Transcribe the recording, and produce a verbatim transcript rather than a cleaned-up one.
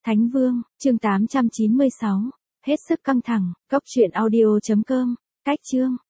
Thánh Vương, chương tám trăm chín mươi sáu. Hết sức căng thẳng, cốc truyện audio chấm com. Cách chương.